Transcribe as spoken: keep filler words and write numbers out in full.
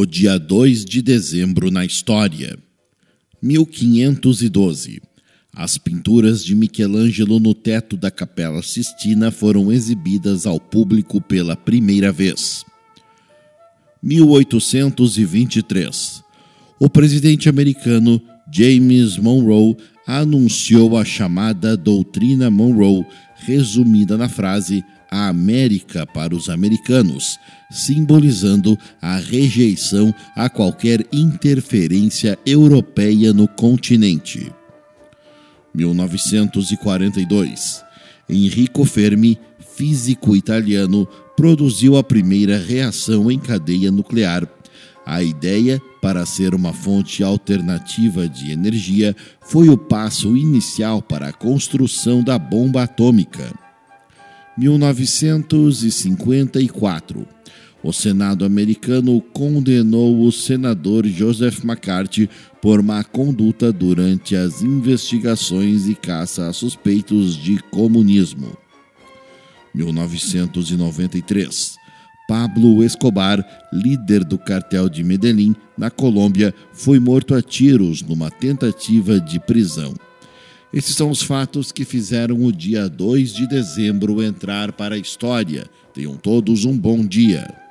O dia dois de dezembro na história. mil quinhentos e doze. As pinturas de Michelangelo no teto da Capela Sistina foram exibidas ao público pela primeira vez. mil oitocentos e vinte e três. O presidente americano James Monroe anunciou a chamada Doutrina Monroe, resumida na frase "A América para os americanos", simbolizando a rejeição a qualquer interferência europeia no continente. mil novecentos e quarenta e dois. Enrico Fermi, físico italiano, produziu a primeira reação em cadeia nuclear. A ideia, para ser uma fonte alternativa de energia, foi o passo inicial para a construção da bomba atômica. mil novecentos e cinquenta e quatro. O Senado americano condenou o senador Joseph McCarthy por má conduta durante as investigações e caça a suspeitos de comunismo. mil novecentos e noventa e três. Pablo Escobar, líder do cartel de Medellín, na Colômbia, foi morto a tiros numa tentativa de prisão. Esses são os fatos que fizeram o dia dois de dezembro entrar para a história. Tenham todos um bom dia.